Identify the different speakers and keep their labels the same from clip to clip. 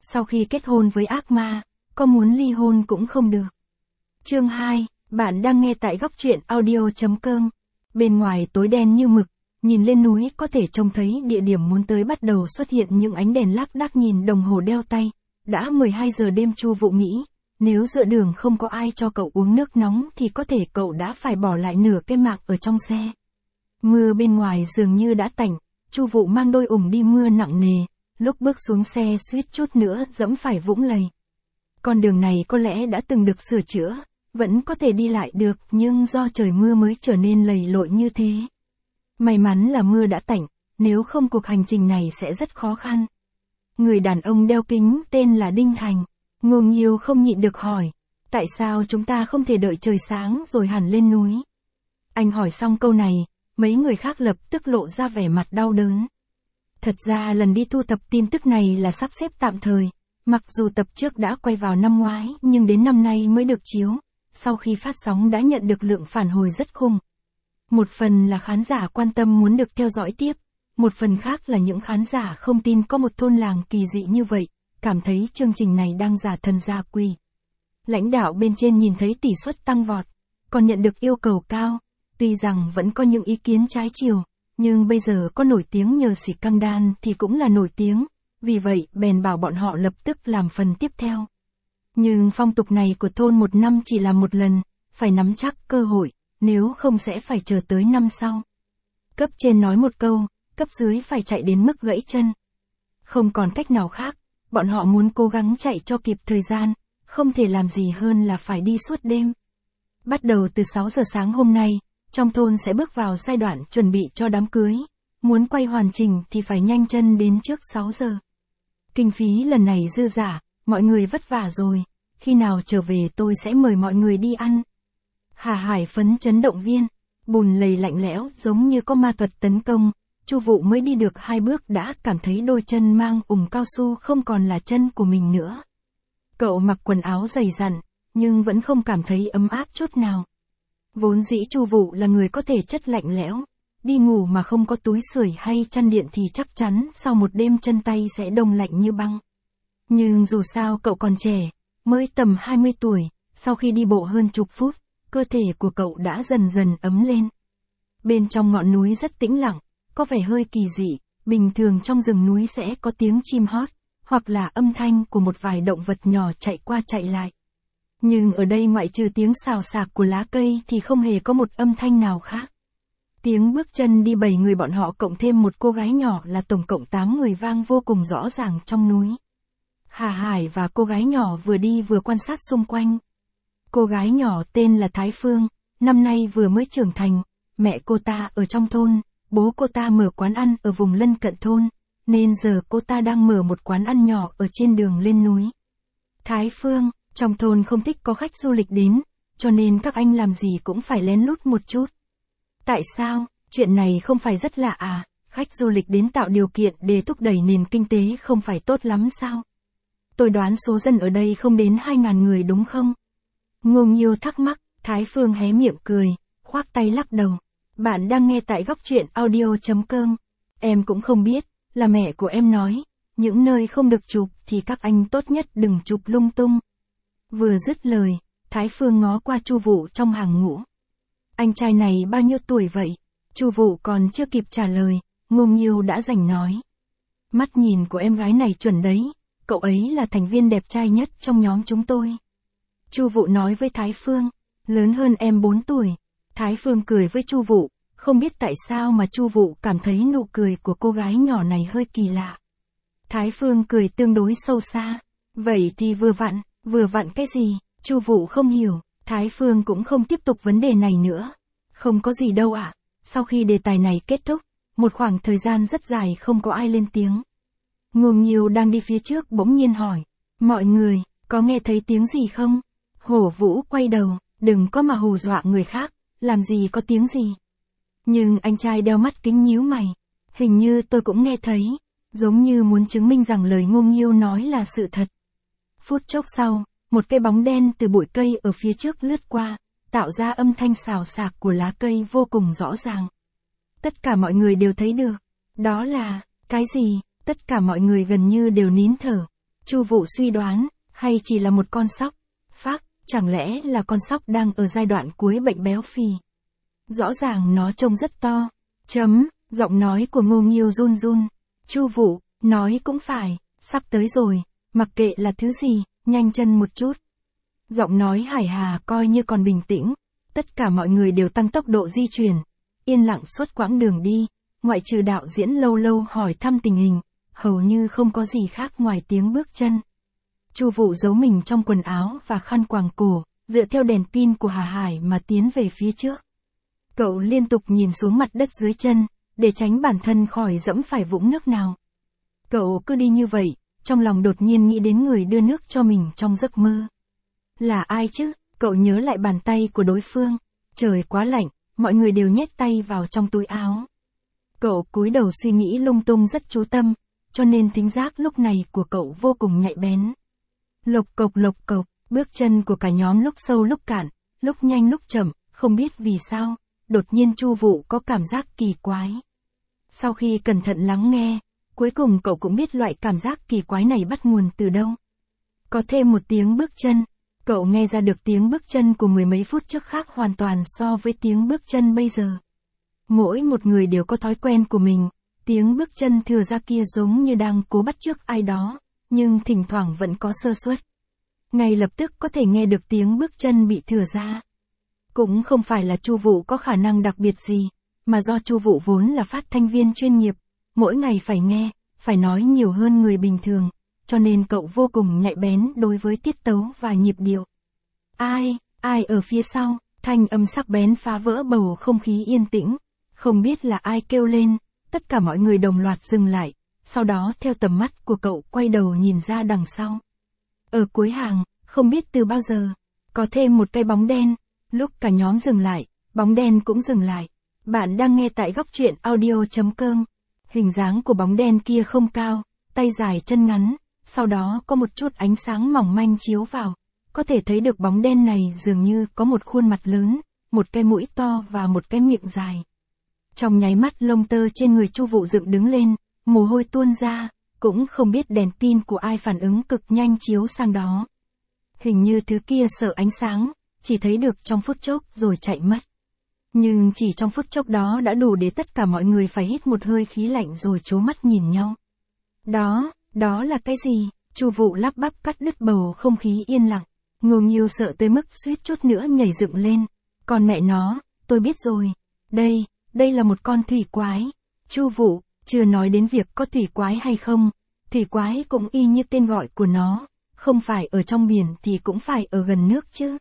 Speaker 1: sau khi kết hôn với ác ma, có muốn ly hôn cũng không được. Chương 2, bạn đang nghe tại góc truyện audio.com. Bên ngoài tối đen như mực, nhìn lên núi có thể trông thấy địa điểm muốn tới bắt đầu xuất hiện những ánh đèn lác đác. Nhìn đồng hồ đeo tay, đã 12 giờ đêm. Chu Vụ nghĩ, nếu giữa đường không có ai cho cậu uống nước nóng thì có thể cậu đã phải bỏ lại nửa cái mạng ở trong xe. Mưa bên ngoài dường như đã tạnh, Chu Vụ mang đôi ủng đi mưa nặng nề, lúc bước xuống xe suýt chút nữa dẫm phải vũng lầy. Con đường này có lẽ đã từng được sửa chữa, vẫn có thể đi lại được, nhưng do trời mưa mới trở nên lầy lội như thế. May mắn là mưa đã tạnh, nếu không cuộc hành trình này sẽ rất khó khăn. Người đàn ông đeo kính tên là Đinh Thành. Ngô Nghiêu không nhịn được hỏi, tại sao chúng ta không thể đợi trời sáng rồi hẳn lên núi? Anh hỏi xong câu này, mấy người khác lập tức lộ ra vẻ mặt đau đớn. Thật ra lần đi thu thập tin tức này là sắp xếp tạm thời, mặc dù tập trước đã quay vào năm ngoái nhưng đến năm nay mới được chiếu, sau khi phát sóng đã nhận được lượng phản hồi rất khủng. Một phần là khán giả quan tâm muốn được theo dõi tiếp, một phần khác là những khán giả không tin có một thôn làng kỳ dị như vậy, cảm thấy chương trình này đang giả thần giả quỷ. Lãnh đạo bên trên nhìn thấy tỷ suất tăng vọt, còn nhận được yêu cầu cao, tuy rằng vẫn có những ý kiến trái chiều, nhưng bây giờ có nổi tiếng nhờ xỉ căng đan thì cũng là nổi tiếng, vì vậy bèn bảo bọn họ lập tức làm phần tiếp theo. Nhưng phong tục này của thôn một năm chỉ làm một lần, phải nắm chắc cơ hội, nếu không sẽ phải chờ tới năm sau. Cấp trên nói một câu, cấp dưới phải chạy đến mức gãy chân. Không còn cách nào khác, bọn họ muốn cố gắng chạy cho kịp thời gian, không thể làm gì hơn là phải đi suốt đêm. Bắt đầu từ 6 giờ sáng hôm nay, trong thôn sẽ bước vào giai đoạn chuẩn bị cho đám cưới. Muốn quay hoàn chỉnh thì phải nhanh chân đến trước 6 giờ. Kinh phí lần này dư dả, mọi người vất vả rồi, khi nào trở về tôi sẽ mời mọi người đi ăn. Hà Hải phấn chấn động viên, bùn lầy lạnh lẽo giống như có ma thuật tấn công. Chu Vụ mới đi được 2 bước đã cảm thấy đôi chân mang ủng cao su không còn là chân của mình nữa. Cậu mặc quần áo dày dặn, nhưng vẫn không cảm thấy ấm áp chút nào. Vốn dĩ Chu Vụ là người có thể chất lạnh lẽo, đi ngủ mà không có túi sưởi hay chăn điện thì chắc chắn sau một đêm chân tay sẽ đông lạnh như băng. Nhưng dù sao cậu còn trẻ, mới tầm 20 tuổi, sau khi đi bộ hơn chục phút, cơ thể của cậu đã dần dần ấm lên. Bên trong ngọn núi rất tĩnh lặng, có vẻ hơi kỳ dị, bình thường trong rừng núi sẽ có tiếng chim hót, hoặc là âm thanh của một vài động vật nhỏ chạy qua chạy lại. Nhưng ở đây ngoại trừ tiếng xào xạc của lá cây thì không hề có một âm thanh nào khác. Tiếng bước chân đi 7 người bọn họ cộng thêm một cô gái nhỏ là tổng cộng 8 người vang vô cùng rõ ràng trong núi. Hà Hải và cô gái nhỏ vừa đi vừa quan sát xung quanh. Cô gái nhỏ tên là Thái Phương, năm nay vừa mới trưởng thành, mẹ cô ta ở trong thôn, bố cô ta mở quán ăn ở vùng lân cận thôn, nên giờ cô ta đang mở một quán ăn nhỏ ở trên đường lên núi. Thái Phương, trong thôn không thích có khách du lịch đến, cho nên các anh làm gì cũng phải lén lút một chút. Tại sao, chuyện này không phải rất lạ à, khách du lịch đến tạo điều kiện để thúc đẩy nền kinh tế không phải tốt lắm sao? Tôi đoán số dân ở đây không đến 2.000 người đúng không? Ngô Nghiêu thắc mắc, Thái Phương hé miệng cười, khoác tay lắc đầu. Bạn đang nghe tại góc truyện audio.com. Em cũng không biết, là mẹ của em nói, những nơi không được chụp thì các anh tốt nhất đừng chụp lung tung. Vừa dứt lời, Thái Phương ngó qua Chu Vụ trong hàng ngũ. Anh trai này bao nhiêu tuổi vậy? Chu Vụ còn chưa kịp trả lời, Ngô Nghiêu đã giành nói. Mắt nhìn của em gái này chuẩn đấy, cậu ấy là thành viên đẹp trai nhất trong nhóm chúng tôi. Chu Vụ nói với Thái Phương, lớn hơn em 4 tuổi. Thái Phương cười với Chu Vụ, không biết tại sao mà Chu Vụ cảm thấy nụ cười của cô gái nhỏ này hơi kỳ lạ. Thái Phương cười tương đối sâu xa, vậy thì vừa vặn cái gì? Chu Vụ không hiểu, Thái Phương cũng không tiếp tục vấn đề này nữa. Không có gì đâu ạ. Sau khi đề tài này kết thúc, một khoảng thời gian rất dài không có ai lên tiếng. Ngô Nghiêu đang đi phía trước bỗng nhiên hỏi, mọi người, có nghe thấy tiếng gì không? Hổ Vũ quay đầu, đừng có mà hù dọa người khác, làm gì có tiếng gì. Nhưng anh trai đeo mắt kính nhíu mày, hình như tôi cũng nghe thấy, giống như muốn chứng minh rằng lời Ngô Nghiêu nói là sự thật. Phút chốc sau, một cái bóng đen từ bụi cây ở phía trước lướt qua, tạo ra âm thanh xào xạc của lá cây vô cùng rõ ràng. Tất cả mọi người đều thấy được, đó là, cái gì, tất cả mọi người gần như đều nín thở. Chu Vũ suy đoán, hay chỉ là một con sóc? Phác, chẳng lẽ là con sóc đang ở giai đoạn cuối bệnh béo phì? Rõ ràng nó trông rất to. Giọng nói của Ngô Nghiêu run run. Chu Vũ, nói cũng phải, sắp tới rồi, mặc kệ là thứ gì, nhanh chân một chút. Giọng nói Hải Hà coi như còn bình tĩnh, tất cả mọi người đều tăng tốc độ di chuyển, yên lặng suốt quãng đường đi, ngoại trừ đạo diễn lâu lâu hỏi thăm tình hình, hầu như không có gì khác ngoài tiếng bước chân. Chu Vũ giấu mình trong quần áo và khăn quàng cổ, dựa theo đèn pin của Hà Hải mà tiến về phía trước. Cậu liên tục nhìn xuống mặt đất dưới chân, để tránh bản thân khỏi dẫm phải vũng nước nào. Cậu cứ đi như vậy, trong lòng đột nhiên nghĩ đến người đưa nước cho mình trong giấc mơ. Là ai chứ? Cậu nhớ lại bàn tay của đối phương. Trời quá lạnh, mọi người đều nhét tay vào trong túi áo. Cậu cúi đầu suy nghĩ lung tung rất chú tâm, cho nên thính giác lúc này của cậu vô cùng nhạy bén. Lộc cộc, bước chân của cả nhóm lúc sâu lúc cạn, lúc nhanh lúc chậm, không biết vì sao, đột nhiên Chu Vũ có cảm giác kỳ quái. Sau khi cẩn thận lắng nghe, cuối cùng cậu cũng biết loại cảm giác kỳ quái này bắt nguồn từ đâu. Có thêm một tiếng bước chân, cậu nghe ra được tiếng bước chân của mười mấy phút trước khác hoàn toàn so với tiếng bước chân bây giờ. Mỗi một người đều có thói quen của mình, tiếng bước chân thừa ra kia giống như đang cố bắt chước ai đó, nhưng thỉnh thoảng vẫn có sơ suất. Ngay lập tức có thể nghe được tiếng bước chân bị thừa ra. Cũng không phải là Chu Vũ có khả năng đặc biệt gì, mà do Chu Vũ vốn là phát thanh viên chuyên nghiệp, mỗi ngày phải nghe, phải nói nhiều hơn người bình thường, cho nên cậu vô cùng nhạy bén đối với tiết tấu và nhịp điệu. Ai ở phía sau? Thanh âm sắc bén phá vỡ bầu không khí yên tĩnh, không biết là ai kêu lên, tất cả mọi người đồng loạt dừng lại, sau đó theo tầm mắt của cậu quay đầu nhìn ra đằng sau. Ở cuối hàng, không biết từ bao giờ, có thêm một cái bóng đen, lúc cả nhóm dừng lại, bóng đen cũng dừng lại. Bạn đang nghe tại góc truyện audio.com. Hình dáng của bóng đen kia không cao, tay dài chân ngắn, sau đó có một chút ánh sáng mỏng manh chiếu vào. Có thể thấy được bóng đen này dường như có một khuôn mặt lớn, một cái mũi to và một cái miệng dài. Trong nháy mắt lông tơ trên người Chu Vũ dựng đứng lên, mồ hôi tuôn ra, cũng không biết đèn pin của ai phản ứng cực nhanh chiếu sang đó. Hình như thứ kia sợ ánh sáng, chỉ thấy được trong phút chốc rồi chạy mất. Nhưng chỉ trong phút chốc đó đã đủ để tất cả mọi người phải hít một hơi khí lạnh rồi trố mắt nhìn nhau. Đó là cái gì? Chu Vũ lắp bắp cắt đứt bầu không khí yên lặng. Ngô Nghiêu sợ tới mức suýt chút nữa nhảy dựng lên. Còn mẹ nó, tôi biết rồi. Đây là một con thủy quái. Chu Vũ, chưa nói đến việc có thủy quái hay không. Thủy quái cũng y như tên gọi của nó. Không phải ở trong biển thì cũng phải ở gần nước chứ.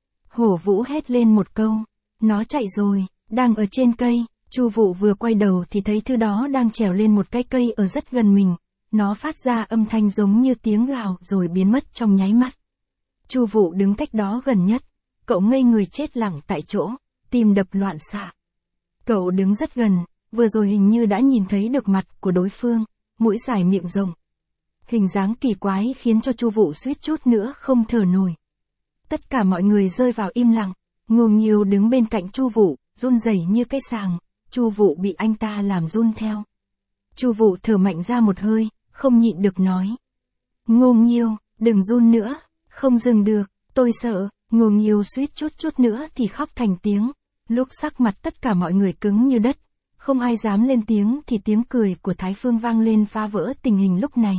Speaker 1: Hổ Vũ hét lên một câu. Nó chạy rồi, đang ở trên cây. Chu Vũ vừa quay đầu thì thấy thứ đó đang trèo lên một cái cây ở rất gần mình. Nó phát ra âm thanh giống như tiếng gào rồi biến mất trong nháy mắt. Chu Vũ đứng cách đó gần nhất, cậu ngây người chết lặng tại chỗ, tim đập loạn xạ. Cậu đứng rất gần, vừa rồi hình như đã nhìn thấy được mặt của đối phương, mũi dài miệng rộng. Hình dáng kỳ quái khiến cho Chu Vũ suýt chút nữa không thở nổi. Tất cả mọi người rơi vào im lặng, Ngô Nghiêu đứng bên cạnh Chu Vũ, run rẩy như cái sàng, Chu Vũ bị anh ta làm run theo. Chu Vũ thở mạnh ra một hơi, không nhịn được nói. Ngô Nghiêu, đừng run nữa, không dừng được, tôi sợ. Ngô Nghiêu suýt chút nữa thì khóc thành tiếng. Lúc sắc mặt tất cả mọi người cứng như đất, không ai dám lên tiếng thì tiếng cười của Thái Phương vang lên phá vỡ tình hình lúc này.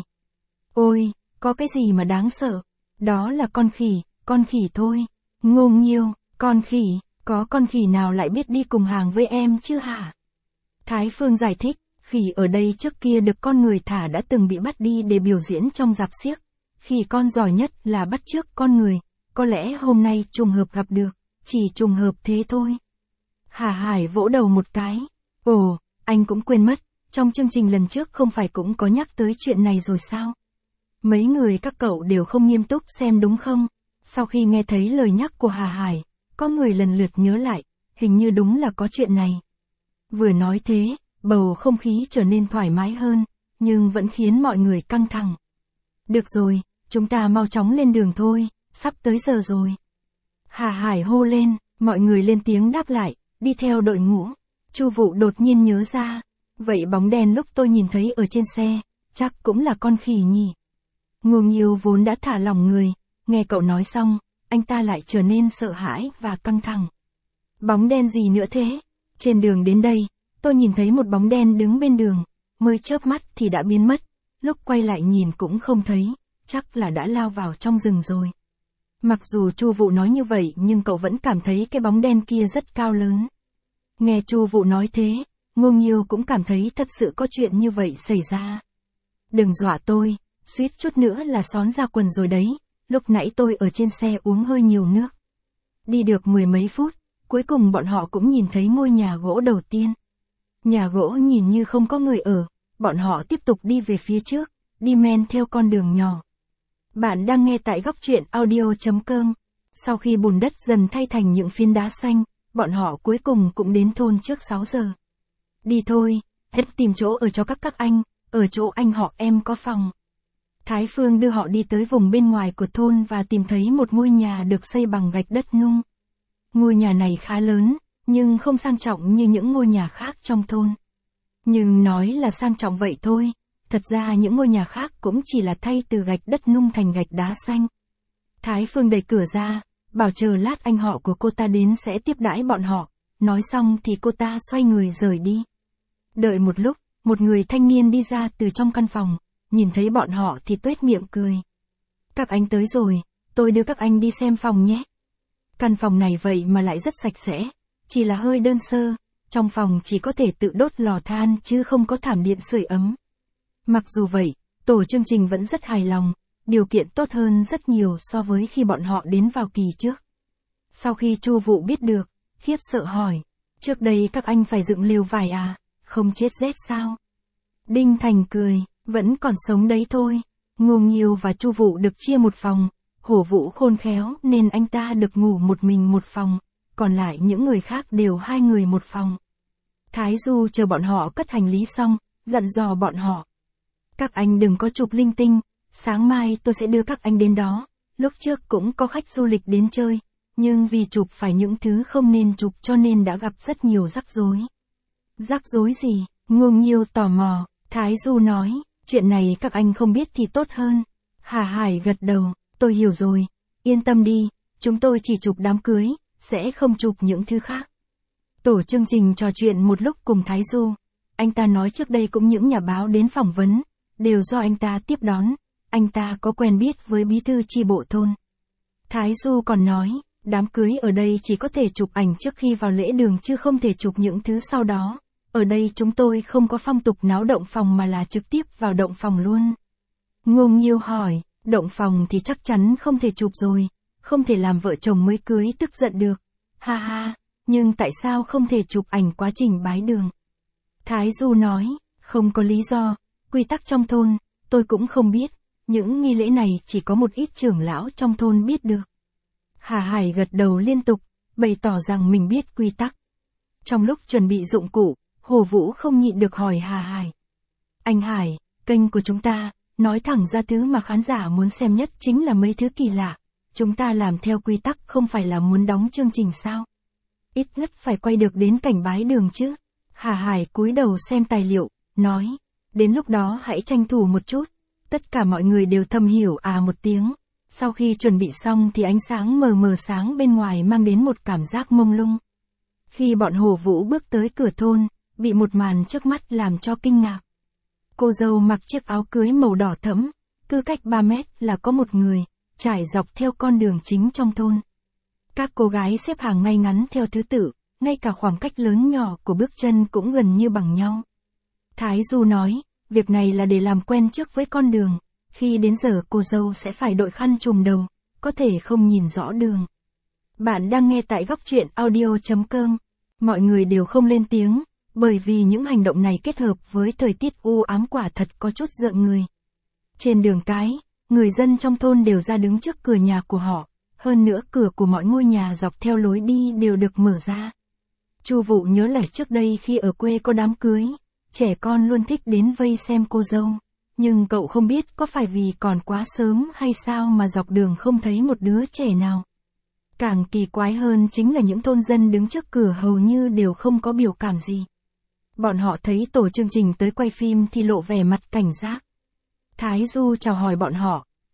Speaker 1: Ôi, có cái gì mà đáng sợ? Đó là con khỉ thôi. Ngô Nghiêu, con khỉ, có con khỉ nào lại biết đi cùng hàng với em chứ hả? Thái Phương giải thích, khỉ ở đây trước kia được con người thả đã từng bị bắt đi để biểu diễn trong rạp xiếc. Khỉ con giỏi nhất là bắt chước con người, có lẽ hôm nay trùng hợp gặp được, chỉ trùng hợp thế thôi. Hà Hải vỗ đầu một cái. Ồ, anh cũng quên mất, trong chương trình lần trước không phải cũng có nhắc tới chuyện này rồi sao? Mấy người các cậu đều không nghiêm túc xem đúng không? Sau khi nghe thấy lời nhắc của Hà Hải, có người lần lượt nhớ lại, hình như đúng là có chuyện này. Vừa nói thế, bầu không khí trở nên thoải mái hơn, nhưng vẫn khiến mọi người căng thẳng. Được rồi, chúng ta mau chóng lên đường thôi, sắp tới giờ rồi. Hà Hải hô lên, mọi người lên tiếng đáp lại, đi theo đội ngũ. Chu Vũ đột nhiên nhớ ra, vậy bóng đen lúc tôi nhìn thấy ở trên xe, chắc cũng là con khỉ nhỉ. Ngô Nghiêu vốn đã thả lỏng người, nghe cậu nói xong, anh ta lại trở nên sợ hãi và căng thẳng. Bóng đen gì nữa thế? Trên đường đến đây, tôi nhìn thấy một bóng đen đứng bên đường, mới chớp mắt thì đã biến mất, lúc quay lại nhìn cũng không thấy, chắc là đã lao vào trong rừng rồi. Mặc dù Chu Vụ nói như vậy nhưng cậu vẫn cảm thấy cái bóng đen kia rất cao lớn. Nghe Chu Vụ nói thế, Ngô Nghiêu cũng cảm thấy thật sự có chuyện như vậy xảy ra. Đừng dọa tôi, suýt chút nữa là xón ra quần rồi đấy, lúc nãy tôi ở trên xe uống hơi nhiều nước. Đi được 10 mấy phút, cuối cùng bọn họ cũng nhìn thấy ngôi nhà gỗ đầu tiên. Nhà gỗ nhìn như không có người ở, bọn họ tiếp tục đi về phía trước, đi men theo con đường nhỏ. Bạn đang nghe tại góc truyện audio.com. Sau khi bùn đất dần thay thành những phiến đá xanh, bọn họ cuối cùng cũng đến thôn trước 6 giờ. Đi thôi, hết tìm chỗ ở cho các anh, ở chỗ anh họ em có phòng. Thái Phương đưa họ đi tới vùng bên ngoài của thôn và tìm thấy một ngôi nhà được xây bằng gạch đất nung. Ngôi nhà này khá lớn, nhưng không sang trọng như những ngôi nhà khác trong thôn. Nhưng nói là sang trọng vậy thôi, thật ra những ngôi nhà khác cũng chỉ là thay từ gạch đất nung thành gạch đá xanh. Thái Phương đẩy cửa ra, bảo chờ lát anh họ của cô ta đến sẽ tiếp đãi bọn họ, nói xong thì cô ta xoay người rời đi. Đợi một lúc, một người thanh niên đi ra từ trong căn phòng, nhìn thấy bọn họ thì tuét miệng cười. Các anh tới rồi, tôi đưa các anh đi xem phòng nhé. Căn phòng này vậy mà lại rất sạch sẽ, chỉ là hơi đơn sơ, trong phòng chỉ có thể tự đốt lò than chứ không có thảm điện sưởi ấm. Mặc dù vậy, tổ chương trình vẫn rất hài lòng, điều kiện tốt hơn rất nhiều so với khi bọn họ đến vào kỳ trước. Sau khi Chu Vụ biết được, khiếp sợ hỏi, trước đây các anh phải dựng lều vải à, không chết rét sao? Đinh Thành cười, vẫn còn sống đấy thôi. Ngô Nghiêu và Chu Vụ được chia một phòng, Hổ Vũ khôn khéo nên anh ta được ngủ một mình một phòng, còn lại những người khác đều 2 người một phòng. Thái Du chờ bọn họ cất hành lý xong, dặn dò bọn họ. Các anh đừng có chụp linh tinh, sáng mai tôi sẽ đưa các anh đến đó, lúc trước cũng có khách du lịch đến chơi, nhưng vì chụp phải những thứ không nên chụp cho nên đã gặp rất nhiều rắc rối. Rắc rối gì? Ngô Nghiêu tò mò, Thái Du nói, chuyện này các anh không biết thì tốt hơn. Hà Hải gật đầu, tôi hiểu rồi, yên tâm đi, chúng tôi chỉ chụp đám cưới, sẽ không chụp những thứ khác. Tổ chương trình trò chuyện một lúc cùng Thái Du, anh ta nói trước đây cũng những nhà báo đến phỏng vấn, đều do anh ta tiếp đón, anh ta có quen biết với bí thư chi bộ thôn. Thái Du còn nói, đám cưới ở đây chỉ có thể chụp ảnh trước khi vào lễ đường chứ không thể chụp những thứ sau đó. Ở đây chúng tôi không có phong tục náo động phòng mà là trực tiếp vào động phòng luôn. Ngô Nghiêu hỏi, động phòng thì chắc chắn không thể chụp rồi, không thể làm vợ chồng mới cưới tức giận được. Ha ha, nhưng tại sao không thể chụp ảnh quá trình bái đường? Thái Du nói, không có lý do, quy tắc trong thôn, tôi cũng không biết, những nghi lễ này chỉ có một ít trưởng lão trong thôn biết được. Hà Hải gật đầu liên tục, bày tỏ rằng mình biết quy tắc. Trong lúc chuẩn bị dụng cụ, Hồ Vũ không nhịn được hỏi Hà Hải. Anh Hải, kênh của chúng ta, nói thẳng ra thứ mà khán giả muốn xem nhất chính là mấy thứ kỳ lạ. Chúng ta làm theo quy tắc không phải là muốn đóng chương trình sao? Ít nhất phải quay được đến cảnh bái đường chứ. Hà Hải cúi đầu xem tài liệu, nói. Đến lúc đó hãy tranh thủ một chút. Tất cả mọi người đều thầm hiểu một tiếng. Sau khi chuẩn bị xong thì ánh sáng mờ mờ sáng bên ngoài mang đến một cảm giác mông lung. Khi bọn Hồ Vũ bước tới cửa thôn, bị một màn trước mắt làm cho kinh ngạc. Cô dâu mặc chiếc áo cưới màu đỏ thẫm, cứ cách 3 mét là có một người, trải dọc theo con đường chính trong thôn. Các cô gái xếp hàng ngay ngắn theo thứ tự, ngay cả khoảng cách lớn nhỏ của bước chân cũng gần như bằng nhau. Thái Du nói, việc này là để làm quen trước với con đường, khi đến giờ cô dâu sẽ phải đội khăn trùm đầu, có thể không nhìn rõ đường. Bạn đang nghe tại góc truyện audio.com. Mọi người đều không lên tiếng, bởi vì những hành động này kết hợp với thời tiết u ám quả thật có chút rợn người. Trên đường cái, người dân trong thôn đều ra đứng trước cửa nhà của họ, hơn nữa cửa của mọi ngôi nhà dọc theo lối đi đều được mở ra. Chu Vụ nhớ lại trước đây khi ở quê có đám cưới, trẻ con luôn thích đến vây xem cô dâu, nhưng cậu không biết có phải vì còn quá sớm hay sao mà dọc đường không thấy một đứa trẻ nào. Càng kỳ quái hơn chính là những thôn dân đứng trước cửa hầu như đều không có biểu cảm gì. Bọn họ thấy tổ chương trình tới quay phim thì lộ vẻ mặt cảnh giác. Thái Du chào hỏi bọn họ,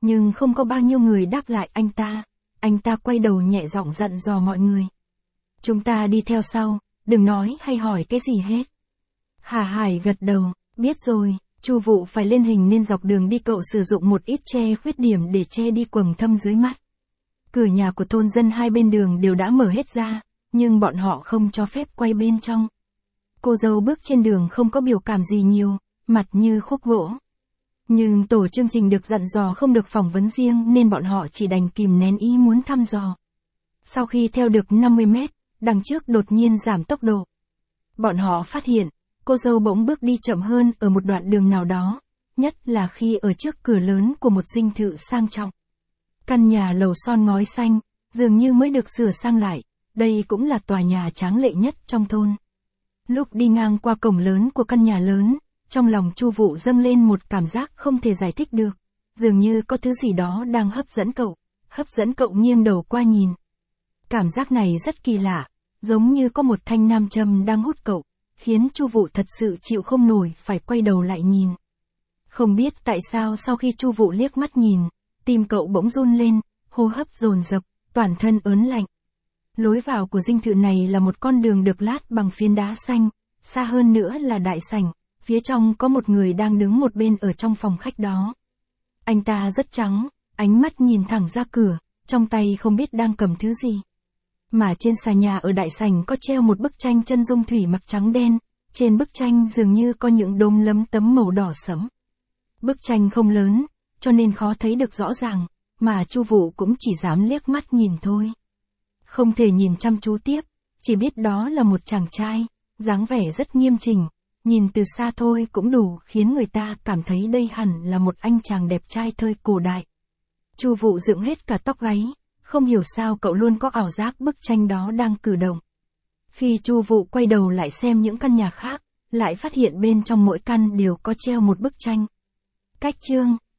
Speaker 1: nhưng không có bao nhiêu người đáp lại anh ta. Anh ta quay đầu nhẹ giọng dặn dò mọi người. Chúng ta đi theo sau, đừng nói hay hỏi cái gì hết. Hà Hải gật đầu, biết rồi. Chu Vụ phải lên hình nên dọc đường đi cậu sử dụng một ít che khuyết điểm để che đi quầng thâm dưới mắt. Cửa nhà của thôn dân hai bên đường đều đã mở hết ra, nhưng bọn họ không cho phép quay bên trong. Cô dâu bước trên đường không có biểu cảm gì nhiều, mặt như khúc gỗ. Nhưng tổ chương trình được dặn dò không được phỏng vấn riêng nên bọn họ chỉ đành kìm nén ý muốn thăm dò. Sau khi theo được 50 mét, đằng trước đột nhiên giảm tốc độ. Bọn họ phát hiện, cô dâu bỗng bước đi chậm hơn ở một đoạn đường nào đó, nhất là khi ở trước cửa lớn của một dinh thự sang trọng. Căn nhà lầu son ngói xanh, dường như mới được sửa sang lại, đây cũng là tòa nhà tráng lệ nhất trong thôn. Lúc đi ngang qua cổng lớn của căn nhà lớn, trong lòng Chu Vụ dâng lên một cảm giác không thể giải thích được, dường như có thứ gì đó đang hấp dẫn cậu nghiêng đầu qua nhìn. Cảm giác này rất kỳ lạ, giống như có một thanh nam châm đang hút cậu, khiến Chu Vụ thật sự chịu không nổi phải quay đầu lại nhìn. Không biết tại sao sau khi Chu Vụ liếc mắt nhìn, tim cậu bỗng run lên, hô hấp dồn dập, toàn thân ớn lạnh. Lối vào của dinh thự này là một con đường được lát bằng phiến đá xanh, xa hơn nữa là đại sảnh, phía trong có một người đang đứng một bên ở trong phòng khách đó. Anh ta rất trắng, ánh mắt nhìn thẳng ra cửa, trong tay không biết đang cầm thứ gì. Mà trên xà nhà ở đại sảnh có treo một bức tranh chân dung thủy mặc trắng đen, trên bức tranh dường như có những đốm lấm tấm màu đỏ sẫm. Bức tranh không lớn, cho nên khó thấy được rõ ràng, mà Chu Vụ cũng chỉ dám liếc mắt nhìn thôi. Không thể nhìn chăm chú tiếp, chỉ biết đó là một chàng trai, dáng vẻ rất nghiêm chỉnh, nhìn từ xa thôi cũng đủ khiến người ta cảm thấy đây hẳn là một anh chàng đẹp trai thời cổ đại. Chu Vụ dựng hết cả tóc gáy, không hiểu sao cậu luôn có ảo giác bức tranh đó đang cử động. Khi Chu Vụ quay đầu lại xem những căn nhà khác, lại phát hiện bên trong mỗi căn đều có treo một bức tranh. Cách chương